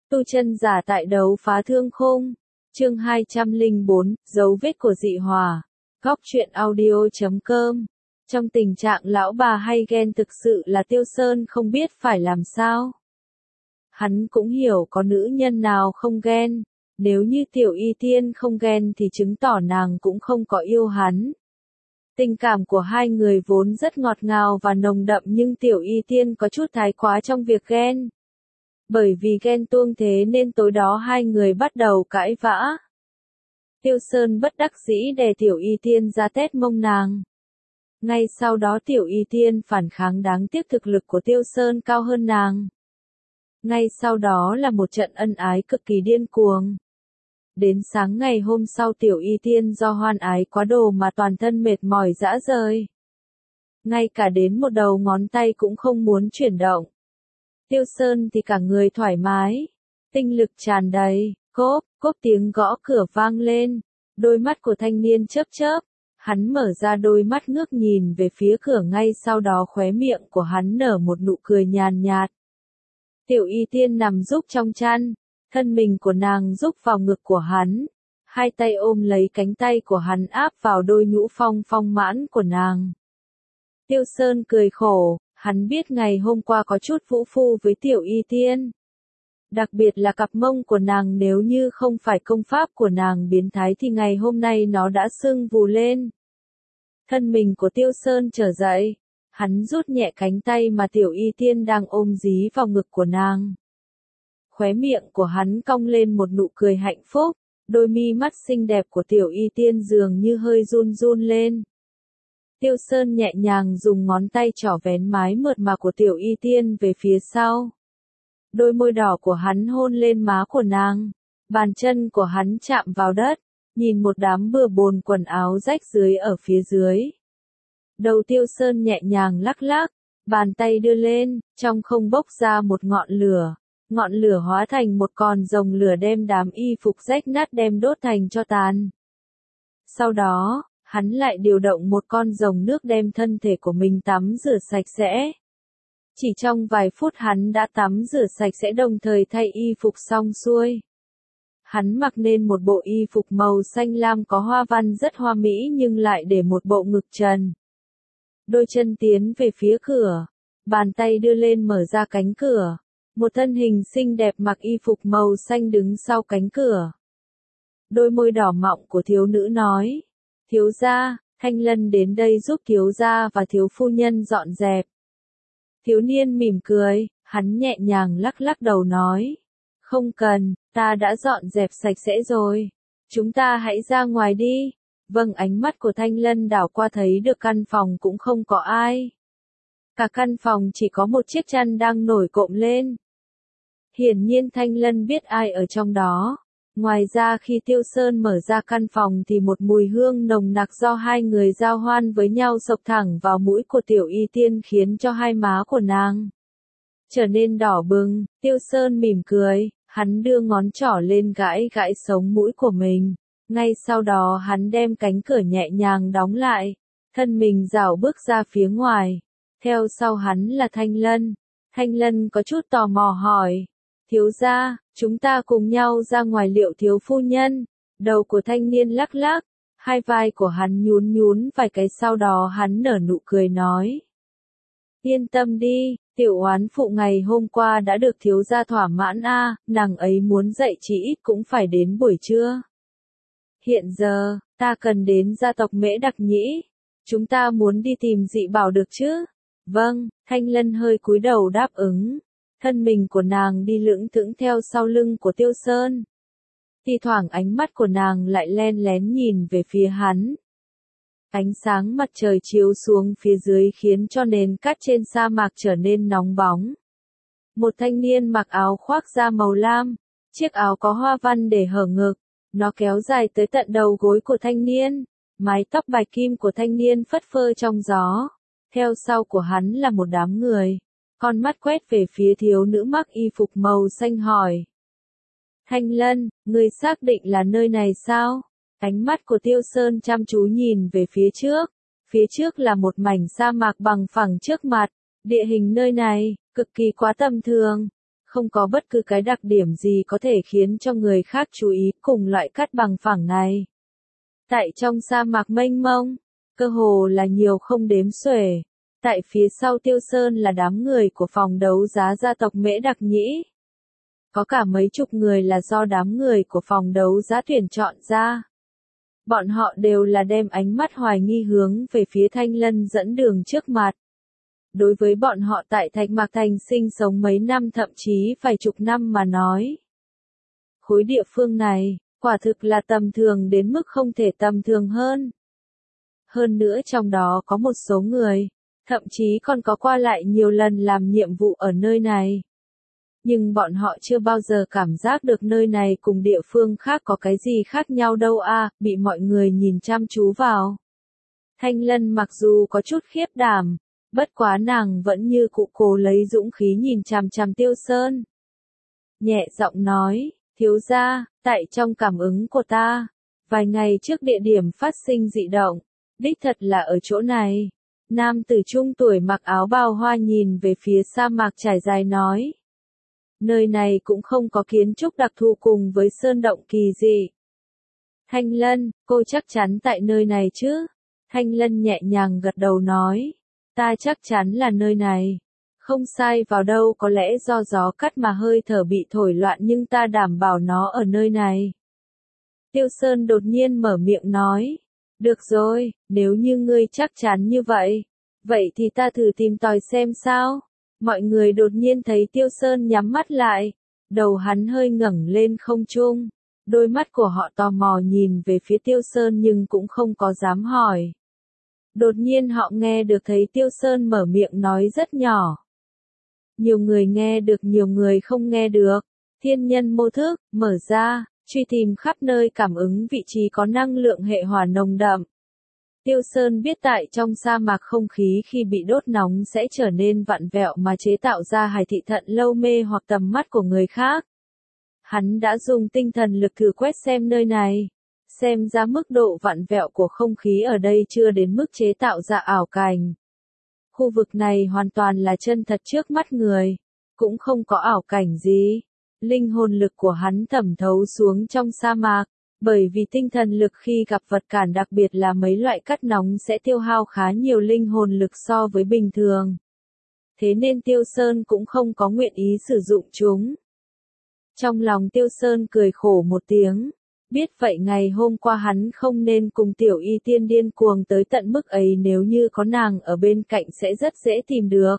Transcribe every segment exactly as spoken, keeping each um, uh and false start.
Tu chân giả tại đấu phá thương khung. Chương hai trăm lẻ bốn, dấu vết của dị hòa. Góc truyện audio chấm com. Trong tình trạng lão bà hay ghen thực sự là Tiêu Sơn không biết phải làm sao. Hắn cũng hiểu có nữ nhân nào không ghen. Nếu như Tiểu Y Tiên không ghen thì chứng tỏ nàng cũng không có yêu hắn. Tình cảm của hai người vốn rất ngọt ngào và nồng đậm nhưng Tiểu Y Tiên có chút thái quá trong việc ghen. Bởi vì ghen tuông thế nên tối đó hai người bắt đầu cãi vã. Tiêu Sơn bất đắc dĩ đè Tiểu Y Tiên ra tét mông nàng. Ngay sau đó Tiểu Y Tiên phản kháng đáng tiếc thực lực của Tiêu Sơn cao hơn nàng. Ngay sau đó là một trận ân ái cực kỳ điên cuồng. Đến sáng ngày hôm sau Tiểu Y Tiên do hoan ái quá độ mà toàn thân mệt mỏi rã rời. Ngay cả đến một đầu ngón tay cũng không muốn chuyển động. Tiêu Sơn thì cả người thoải mái, tinh lực tràn đầy, cốp, cốp tiếng gõ cửa vang lên, đôi mắt của thanh niên chớp chớp, hắn mở ra đôi mắt ngước nhìn về phía cửa ngay sau đó khóe miệng của hắn nở một nụ cười nhàn nhạt. Tiểu Y Tiên nằm rúc trong chăn, thân mình của nàng rúc vào ngực của hắn, hai tay ôm lấy cánh tay của hắn áp vào đôi nhũ phong phong mãn của nàng. Tiêu Sơn cười khổ. Hắn biết ngày hôm qua có chút vũ phu với Tiểu Y Tiên. Đặc biệt là cặp mông của nàng nếu như không phải công pháp của nàng biến thái thì ngày hôm nay nó đã sưng vù lên. Thân mình của Tiêu Sơn trở dậy. Hắn rút nhẹ cánh tay mà Tiểu Y Tiên đang ôm dí vào ngực của nàng. Khóe miệng của hắn cong lên một nụ cười hạnh phúc. Đôi mi mắt xinh đẹp của Tiểu Y Tiên dường như hơi run run lên. Tiêu Sơn nhẹ nhàng dùng ngón tay trỏ vén mái mượt mà của Tiểu Y Tiên về phía sau. Đôi môi đỏ của hắn hôn lên má của nàng. Bàn chân của hắn chạm vào đất, nhìn một đám bừa bồn quần áo rách dưới ở phía dưới. Đầu Tiêu Sơn nhẹ nhàng lắc lắc, bàn tay đưa lên, trong không bốc ra một ngọn lửa. Ngọn lửa hóa thành một con rồng lửa đem đám y phục rách nát đem đốt thành tro tàn. Sau đó, hắn lại điều động một con rồng nước đem thân thể của mình tắm rửa sạch sẽ. Chỉ trong vài phút hắn đã tắm rửa sạch sẽ đồng thời thay y phục xong xuôi. Hắn mặc nên một bộ y phục màu xanh lam có hoa văn rất hoa mỹ nhưng lại để một bộ ngực trần. Đôi chân tiến về phía cửa, bàn tay đưa lên mở ra cánh cửa. Một thân hình xinh đẹp mặc y phục màu xanh đứng sau cánh cửa. Đôi môi đỏ mọng của thiếu nữ nói. Thiếu gia, Thanh Lân đến đây giúp thiếu gia và thiếu phu nhân dọn dẹp. Thiếu niên mỉm cười, hắn nhẹ nhàng lắc lắc đầu nói. Không cần, ta đã dọn dẹp sạch sẽ rồi. Chúng ta hãy ra ngoài đi. Vâng, ánh mắt của Thanh Lân đảo qua thấy được căn phòng cũng không có ai. Cả căn phòng chỉ có một chiếc chăn đang nổi cộm lên. Hiển nhiên Thanh Lân biết ai ở trong đó. Ngoài ra khi Tiêu Sơn mở ra căn phòng thì một mùi hương nồng nặc do hai người giao hoan với nhau sộc thẳng vào mũi của Tiểu Y Tiên khiến cho hai má của nàng trở nên đỏ bừng. Tiêu Sơn mỉm cười, hắn đưa ngón trỏ lên gãi gãi sống mũi của mình. Ngay sau đó hắn đem cánh cửa nhẹ nhàng đóng lại, thân mình rảo bước ra phía ngoài. Theo sau hắn là Thanh Lân. Thanh Lân có chút tò mò hỏi. Thiếu gia, chúng ta cùng nhau ra ngoài liệu thiếu phu nhân? Đầu của thanh niên lắc lắc, hai vai của hắn nhún nhún vài cái sau đó hắn nở nụ cười nói. Yên tâm đi, tiểu oán phụ ngày hôm qua đã được thiếu gia thỏa mãn a, à, nàng ấy muốn dậy chỉ ít cũng phải đến buổi trưa. Hiện giờ, ta cần đến gia tộc Mễ Đặc Nhĩ. Chúng ta muốn đi tìm dị bảo được chứ? Vâng, Thanh Lân hơi cúi đầu đáp ứng. Thân mình của nàng đi lững thững theo sau lưng của Tiêu Sơn. Thi thoảng ánh mắt của nàng lại len lén nhìn về phía hắn. Ánh sáng mặt trời chiếu xuống phía dưới khiến cho nền cát trên sa mạc trở nên nóng bóng. Một thanh niên mặc áo khoác da màu lam, chiếc áo có hoa văn để hở ngực, nó kéo dài tới tận đầu gối của thanh niên, mái tóc bạch kim của thanh niên phất phơ trong gió. Theo sau của hắn là một đám người. Con mắt quét về phía thiếu nữ mặc y phục màu xanh hỏi. Thanh Lân, ngươi xác định là nơi này sao? Ánh mắt của Tiêu Sơn chăm chú nhìn về phía trước. Phía trước là một mảnh sa mạc bằng phẳng trước mặt. Địa hình nơi này, cực kỳ quá tầm thường. Không có bất cứ cái đặc điểm gì có thể khiến cho người khác chú ý cùng loại cát bằng phẳng này. Tại trong sa mạc mênh mông, cơ hồ là nhiều không đếm xuể. Tại phía sau Tiêu Sơn là đám người của phòng đấu giá gia tộc Mễ Đặc Nhĩ. Có cả mấy chục người là do đám người của phòng đấu giá tuyển chọn ra. Bọn họ đều là đem ánh mắt hoài nghi hướng về phía Thanh Lân dẫn đường trước mặt. Đối với bọn họ tại Thạch Mạc Thành sinh sống mấy năm thậm chí vài chục năm mà nói. Khối địa phương này, quả thực là tầm thường đến mức không thể tầm thường hơn. Hơn nữa trong đó có một số người, thậm chí còn có qua lại nhiều lần làm nhiệm vụ ở nơi này. Nhưng bọn họ chưa bao giờ cảm giác được nơi này cùng địa phương khác có cái gì khác nhau đâu à, bị mọi người nhìn chăm chú vào. Thanh Lân mặc dù có chút khiếp đảm, bất quá nàng vẫn như cụ cố lấy dũng khí nhìn chằm chằm Tiêu Sơn. Nhẹ giọng nói, thiếu gia, tại trong cảm ứng của ta, vài ngày trước địa điểm phát sinh dị động, đích thật là ở chỗ này. Nam tử trung tuổi mặc áo bào hoa nhìn về phía sa mạc trải dài nói. Nơi này cũng không có kiến trúc đặc thù cùng với sơn động kỳ dị. Thanh Lân, cô chắc chắn tại nơi này chứ? Thanh Lân nhẹ nhàng gật đầu nói. Ta chắc chắn là nơi này. Không sai vào đâu, có lẽ do gió cắt mà hơi thở bị thổi loạn nhưng ta đảm bảo nó ở nơi này. Tiêu Sơn đột nhiên mở miệng nói. Được rồi, nếu như ngươi chắc chắn như vậy, vậy thì ta thử tìm tòi xem sao. Mọi người đột nhiên thấy Tiêu Sơn nhắm mắt lại, đầu hắn hơi ngẩng lên không trung, đôi mắt của họ tò mò nhìn về phía Tiêu Sơn nhưng cũng không có dám hỏi. Đột nhiên họ nghe được thấy Tiêu Sơn mở miệng nói rất nhỏ. Nhiều người nghe được, nhiều người không nghe được. Thiên nhân mô thức, mở ra, truy tìm khắp nơi cảm ứng vị trí có năng lượng hệ hỏa nồng đậm. Tiêu Sơn biết tại trong sa mạc không khí khi bị đốt nóng sẽ trở nên vặn vẹo mà chế tạo ra hài thị thận lâu mê hoặc tầm mắt của người khác. Hắn đã dùng tinh thần lực thử quét xem nơi này. Xem ra mức độ vặn vẹo của không khí ở đây chưa đến mức chế tạo ra ảo cảnh. Khu vực này hoàn toàn là chân thật trước mắt người. Cũng không có ảo cảnh gì. Linh hồn lực của hắn thẩm thấu xuống trong sa mạc. Bởi vì tinh thần lực khi gặp vật cản đặc biệt là mấy loại cát nóng sẽ tiêu hao khá nhiều linh hồn lực so với bình thường. Thế nên Tiêu Sơn cũng không có nguyện ý sử dụng chúng. Trong lòng Tiêu Sơn cười khổ một tiếng. Biết vậy ngày hôm qua hắn không nên cùng Tiểu Y Tiên điên cuồng tới tận mức ấy, nếu như có nàng ở bên cạnh sẽ rất dễ tìm được.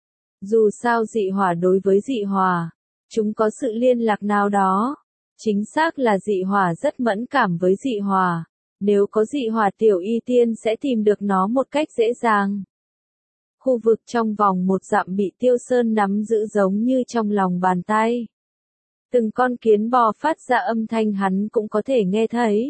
Dù sao dị hỏa đối với dị hỏa, chúng có sự liên lạc nào đó. Chính xác là dị hỏa rất mẫn cảm với dị hỏa. Nếu có dị hỏa Tiểu Y Tiên sẽ tìm được nó một cách dễ dàng. Khu vực trong vòng một dặm bị Tiêu Sơn nắm giữ giống như trong lòng bàn tay. Từng con kiến bò phát ra âm thanh hắn cũng có thể nghe thấy.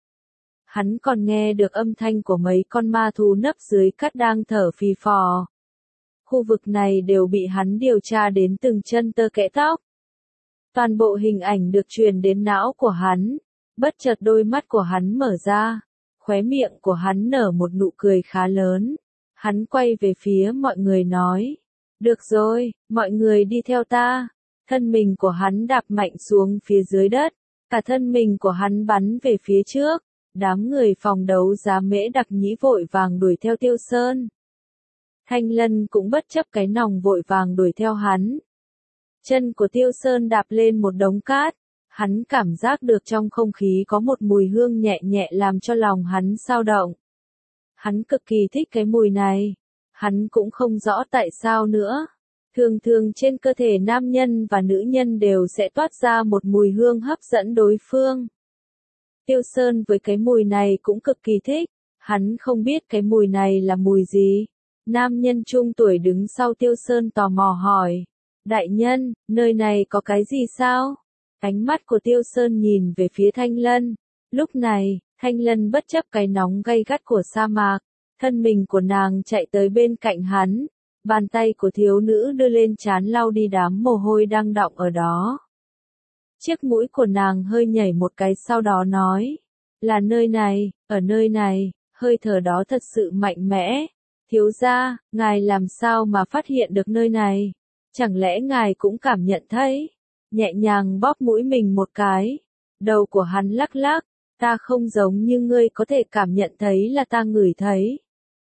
Hắn còn nghe được âm thanh của mấy con ma thú nấp dưới cát đang thở phì phò. Khu vực này đều bị hắn điều tra đến từng chân tơ kẽ tóc. Toàn bộ hình ảnh được truyền đến não của hắn. Bất chợt đôi mắt của hắn mở ra. Khóe miệng của hắn nở một nụ cười khá lớn. Hắn quay về phía mọi người nói. Được rồi, mọi người đi theo ta. Thân mình của hắn đạp mạnh xuống phía dưới đất. Cả thân mình của hắn bắn về phía trước. Đám người phòng đấu giá Mễ Đặc Nhĩ vội vàng đuổi theo Tiêu Sơn. Thanh Lân cũng bất chấp cái nòng vội vàng đuổi theo hắn. Chân của Tiêu Sơn đạp lên một đống cát. Hắn cảm giác được trong không khí có một mùi hương nhẹ nhẹ làm cho lòng hắn xao động. Hắn cực kỳ thích cái mùi này. Hắn cũng không rõ tại sao nữa. Thường thường trên cơ thể nam nhân và nữ nhân đều sẽ toát ra một mùi hương hấp dẫn đối phương. Tiêu Sơn với cái mùi này cũng cực kỳ thích. Hắn không biết cái mùi này là mùi gì. Nam nhân trung tuổi đứng sau Tiêu Sơn tò mò hỏi. Đại nhân, nơi này có cái gì sao? Ánh mắt của Tiêu Sơn nhìn về phía Thanh Lân. Lúc này, Thanh Lân bất chấp cái nóng gay gắt của sa mạc. Thân mình của nàng chạy tới bên cạnh hắn. Bàn tay của thiếu nữ đưa lên trán lau đi đám mồ hôi đang đọng ở đó. Chiếc mũi của nàng hơi nhảy một cái sau đó nói. Là nơi này, ở nơi này, hơi thở đó thật sự mạnh mẽ. Thiếu gia, ngài làm sao mà phát hiện được nơi này? Chẳng lẽ ngài cũng cảm nhận thấy? Nhẹ nhàng bóp mũi mình một cái. Đầu của hắn lắc lắc, ta không giống như ngươi có thể cảm nhận thấy là ta ngửi thấy.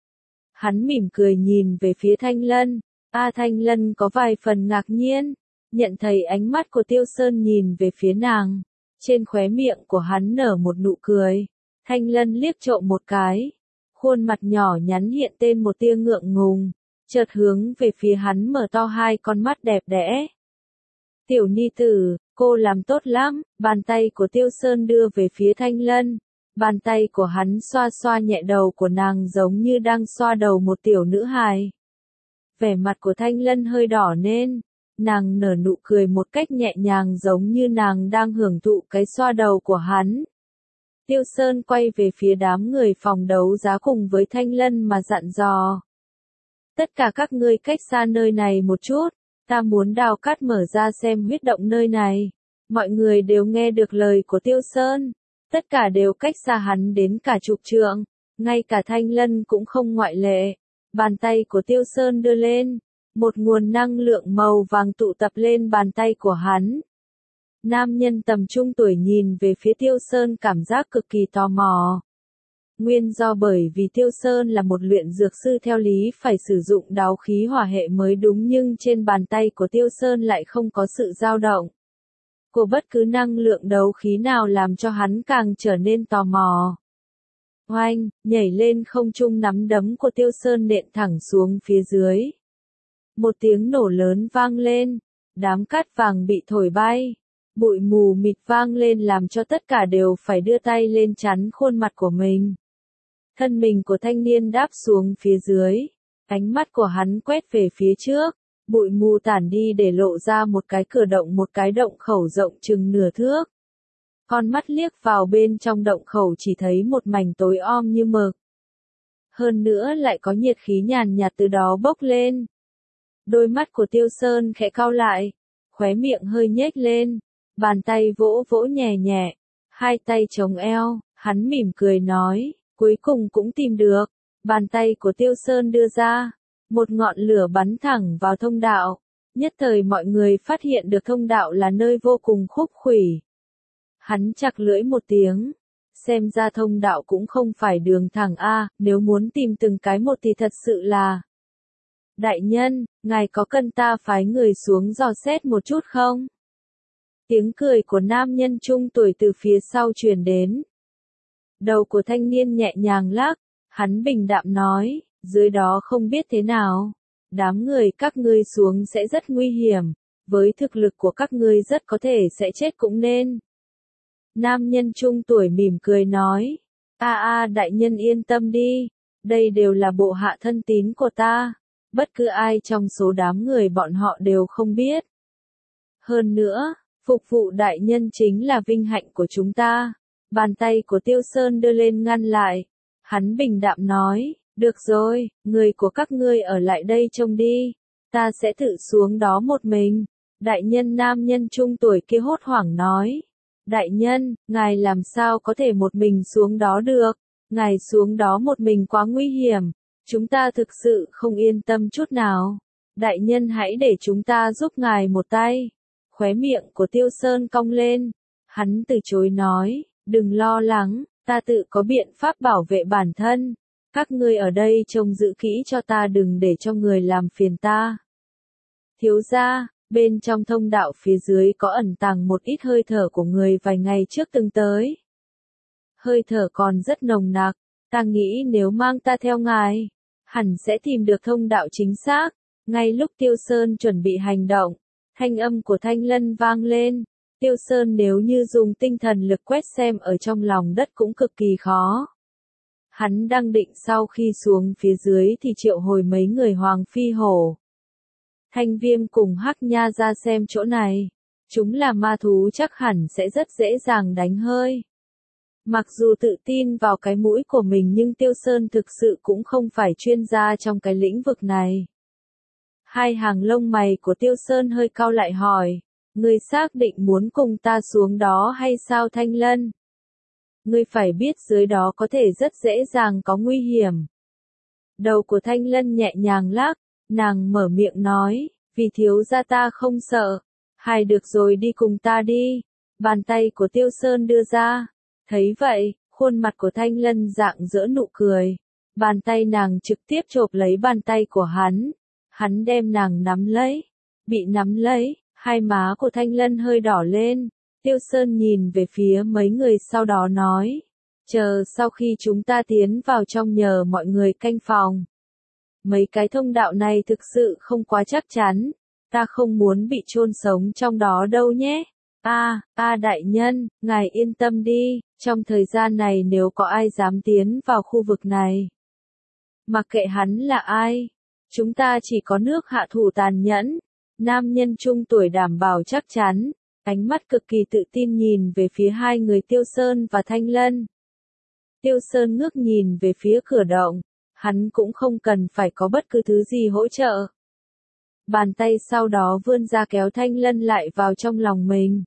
Hắn mỉm cười nhìn về phía Thanh Lân. A Thanh Lân có vài phần ngạc nhiên, nhận thấy ánh mắt của Tiêu Sơn nhìn về phía nàng. Trên khóe miệng của hắn nở một nụ cười. Thanh Lân liếc trộm một cái. Khuôn mặt nhỏ nhắn hiện tên một tia ngượng ngùng. Chợt hướng về phía hắn mở to hai con mắt đẹp đẽ. Tiểu ni tử, cô làm tốt lắm. Bàn tay của Tiêu Sơn đưa về phía Thanh Lân. Bàn tay của hắn xoa xoa nhẹ đầu của nàng giống như đang xoa đầu một tiểu nữ hài. Vẻ mặt của Thanh Lân hơi đỏ nên, nàng nở nụ cười một cách nhẹ nhàng giống như nàng đang hưởng thụ cái xoa đầu của hắn. Tiêu Sơn quay về phía đám người phòng đấu giá cùng với Thanh Lân mà dặn dò. Tất cả các ngươi cách xa nơi này một chút, ta muốn đào cát mở ra xem huyết động nơi này. Mọi người đều nghe được lời của Tiêu Sơn, tất cả đều cách xa hắn đến cả chục trượng, ngay cả Thanh Lân cũng không ngoại lệ. Bàn tay của Tiêu Sơn đưa lên, một nguồn năng lượng màu vàng tụ tập lên bàn tay của hắn. Nam nhân tầm trung tuổi nhìn về phía Tiêu Sơn cảm giác cực kỳ tò mò. Nguyên do bởi vì Tiêu Sơn là một luyện dược sư theo lý phải sử dụng đáo khí hỏa hệ mới đúng, nhưng trên bàn tay của Tiêu Sơn lại không có sự dao động của bất cứ năng lượng đấu khí nào, làm cho hắn càng trở nên tò mò. Oanh, nhảy lên không trung, nắm đấm của Tiêu Sơn nện thẳng xuống phía dưới. Một tiếng nổ lớn vang lên, đám cát vàng bị thổi bay, bụi mù mịt vang lên làm cho tất cả đều phải đưa tay lên chắn khuôn mặt của mình. Thân mình của thanh niên đáp xuống phía dưới, ánh mắt của hắn quét về phía trước, bụi mù tản đi để lộ ra một cái cửa động, một cái động khẩu rộng chừng nửa thước. Con mắt liếc vào bên trong động khẩu chỉ thấy một mảnh tối om như mực. Hơn nữa lại có nhiệt khí nhàn nhạt từ đó bốc lên. Đôi mắt của Tiêu Sơn khẽ cau lại, khóe miệng hơi nhếch lên, bàn tay vỗ vỗ nhẹ nhẹ, hai tay chống eo, hắn mỉm cười nói, cuối cùng cũng tìm được. Bàn tay của Tiêu Sơn đưa ra, một ngọn lửa bắn thẳng vào thông đạo. Nhất thời mọi người phát hiện được thông đạo là nơi vô cùng khúc khuỷu. Hắn chặt lưỡi một tiếng, xem ra thông đạo cũng không phải đường thẳng a, nếu muốn tìm từng cái một thì thật sự là. Đại nhân, ngài có cần ta phái người xuống dò xét một chút không? Tiếng cười của nam nhân trung tuổi từ phía sau truyền đến. Đầu của thanh niên nhẹ nhàng lắc, hắn bình đạm nói, dưới đó không biết thế nào. Đám người các ngươi xuống sẽ rất nguy hiểm, với thực lực của các ngươi rất có thể sẽ chết cũng nên. Nam nhân trung tuổi mỉm cười nói, a a đại nhân yên tâm đi, đây đều là bộ hạ thân tín của ta, bất cứ ai trong số đám người bọn họ đều không biết. Hơn nữa, phục vụ đại nhân chính là vinh hạnh của chúng ta. Bàn tay của Tiêu Sơn đưa lên ngăn lại, hắn bình đạm nói, được rồi, người của các ngươi ở lại đây trông đi, ta sẽ tự xuống đó một mình. Đại nhân nam nhân trung tuổi kia hốt hoảng nói, đại nhân, ngài làm sao có thể một mình xuống đó được, ngài xuống đó một mình quá nguy hiểm, chúng ta thực sự không yên tâm chút nào, đại nhân hãy để chúng ta giúp ngài một tay. Khóe miệng của Tiêu Sơn cong lên, hắn từ chối nói, đừng lo lắng, ta tự có biện pháp bảo vệ bản thân, các ngươi ở đây trông giữ kỹ cho ta, đừng để cho người làm phiền ta. Thiếu gia, bên trong thông đạo phía dưới có ẩn tàng một ít hơi thở của người vài ngày trước từng tới. Hơi thở còn rất nồng nặc, ta nghĩ nếu mang ta theo ngài, hẳn sẽ tìm được thông đạo chính xác. Ngay lúc Tiêu Sơn chuẩn bị hành động, thanh âm của Thanh Lân vang lên. Tiêu Sơn nếu như dùng tinh thần lực quét xem ở trong lòng đất cũng cực kỳ khó. Hắn đang định sau khi xuống phía dưới thì triệu hồi mấy người Hoàng Phi Hổ, Thanh Viêm cùng Hắc Nha ra xem chỗ này. Chúng là ma thú chắc hẳn sẽ rất dễ dàng đánh hơi. Mặc dù tự tin vào cái mũi của mình nhưng Tiêu Sơn thực sự cũng không phải chuyên gia trong cái lĩnh vực này. Hai hàng lông mày của Tiêu Sơn hơi cau lại hỏi, ngươi xác định muốn cùng ta xuống đó hay sao Thanh Lân? Ngươi phải biết dưới đó có thể rất dễ dàng có nguy hiểm. Đầu của Thanh Lân nhẹ nhàng lắc, nàng mở miệng nói, Vì thiếu gia ta không sợ. Hai được rồi đi cùng ta đi. Bàn tay của Tiêu Sơn đưa ra. Thấy vậy, khuôn mặt của Thanh Lân rạng rỡ nụ cười. Bàn tay nàng trực tiếp chộp lấy bàn tay của hắn. Hắn đem nàng nắm lấy. Bị nắm lấy, hai má của Thanh Lân hơi đỏ lên. Tiêu Sơn nhìn về phía mấy người sau đó nói. Chờ sau khi chúng ta tiến vào trong nhờ mọi người canh phòng. Mấy cái thông đạo này thực sự không quá chắc chắn. Ta không muốn bị chôn sống trong đó đâu nhé. A, a đại nhân, ngài yên tâm đi, trong thời gian này nếu có ai dám tiến vào khu vực này. Mặc kệ hắn là ai, chúng ta chỉ có nước hạ thủ tàn nhẫn. Nam nhân trung tuổi đảm bảo chắc chắn, ánh mắt cực kỳ tự tin nhìn về phía hai người Tiêu Sơn và Thanh Lân. Tiêu Sơn ngước nhìn về phía cửa động, hắn cũng không cần phải có bất cứ thứ gì hỗ trợ. Bàn tay sau đó vươn ra kéo Thanh Lân lại vào trong lòng mình.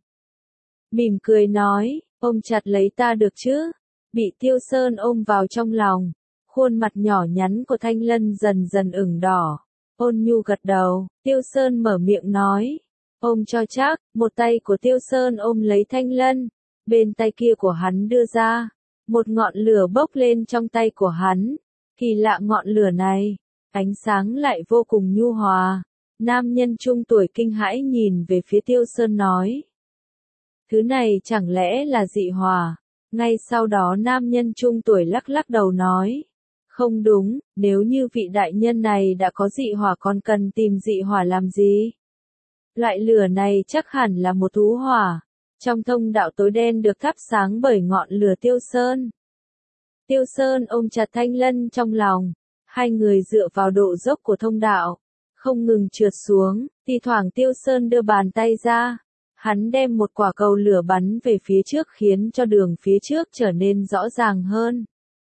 Mỉm cười nói, ôm chặt lấy ta được chứ? Bị Tiêu Sơn ôm vào trong lòng, khuôn mặt nhỏ nhắn của Thanh Lân dần dần ửng đỏ. Ôn nhu gật đầu, Tiêu Sơn mở miệng nói, ôm cho chắc. Một tay của Tiêu Sơn ôm lấy Thanh Lân, bên tay kia của hắn đưa ra, một ngọn lửa bốc lên trong tay của hắn. Kỳ lạ ngọn lửa này, ánh sáng lại vô cùng nhu hòa. Nam nhân trung tuổi kinh hãi nhìn về phía Tiêu Sơn nói. Thứ này chẳng lẽ là dị hỏa? Ngay sau đó nam nhân trung tuổi lắc lắc đầu nói. Không đúng, nếu như vị đại nhân này đã có dị hỏa còn cần tìm dị hỏa làm gì? Loại lửa này chắc hẳn là một thú hỏa. Trong thông đạo tối đen được thắp sáng bởi ngọn lửa Tiêu Sơn. Tiêu Sơn ôm chặt Thanh Lân trong lòng. Hai người dựa vào độ dốc của thông đạo, không ngừng trượt xuống. Thì thoảng Tiêu Sơn đưa bàn tay ra. Hắn đem một quả cầu lửa bắn về phía trước khiến cho đường phía trước trở nên rõ ràng hơn.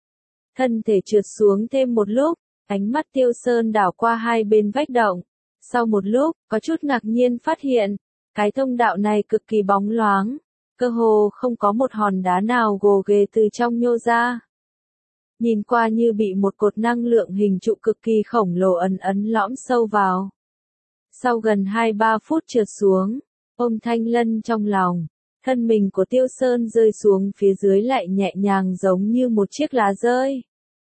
Thân thể trượt xuống thêm một lúc, ánh mắt Tiêu Sơn đảo qua hai bên vách động. Sau một lúc, có chút ngạc nhiên phát hiện, cái thông đạo này cực kỳ bóng loáng, cơ hồ không có một hòn đá nào gồ ghề từ trong nhô ra. Nhìn qua như bị một cột năng lượng hình trụ cực kỳ khổng lồ ấn ấn lõm sâu vào. Sau gần hai ba phút trượt xuống, ôm Thanh Lân trong lòng, thân mình của Tiêu Sơn rơi xuống phía dưới lại nhẹ nhàng giống như một chiếc lá rơi.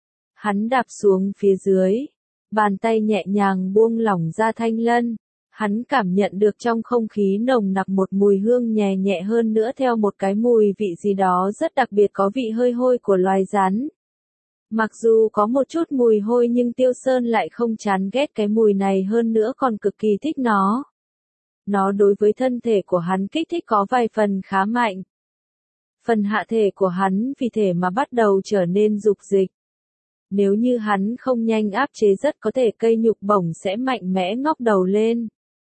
Hắn đạp xuống phía dưới, bàn tay nhẹ nhàng buông lỏng ra Thanh Lân. Hắn cảm nhận được trong không khí nồng nặc một mùi hương nhẹ nhẹ hơn nữa theo một cái mùi vị gì đó rất đặc biệt có vị hơi hôi của loài rắn. Mặc dù có một chút mùi hôi nhưng Tiêu Sơn lại không chán ghét cái mùi này hơn nữa còn cực kỳ thích nó. Nó đối với thân thể của hắn kích thích có vài phần khá mạnh. Phần hạ thể của hắn vì thể mà bắt đầu trở nên dục dịch. Nếu như hắn không nhanh áp chế rất có thể cây nhục bổng sẽ mạnh mẽ ngóc đầu lên.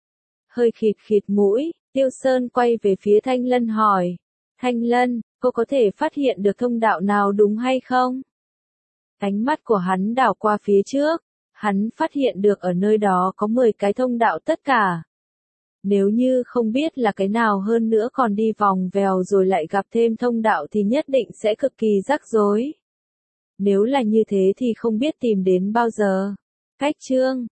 Hơi khịt khịt mũi, Tiêu Sơn quay về phía Thanh Lân hỏi. Thanh Lân, cô có thể phát hiện được thông đạo nào đúng hay không? Ánh mắt của hắn đảo qua phía trước, hắn phát hiện được ở nơi đó có mười cái thông đạo tất cả. Nếu như không biết là cái nào hơn nữa còn đi vòng vèo rồi lại gặp thêm thông đạo thì nhất định sẽ cực kỳ rắc rối. Nếu là như thế thì không biết tìm đến bao giờ. Cách chương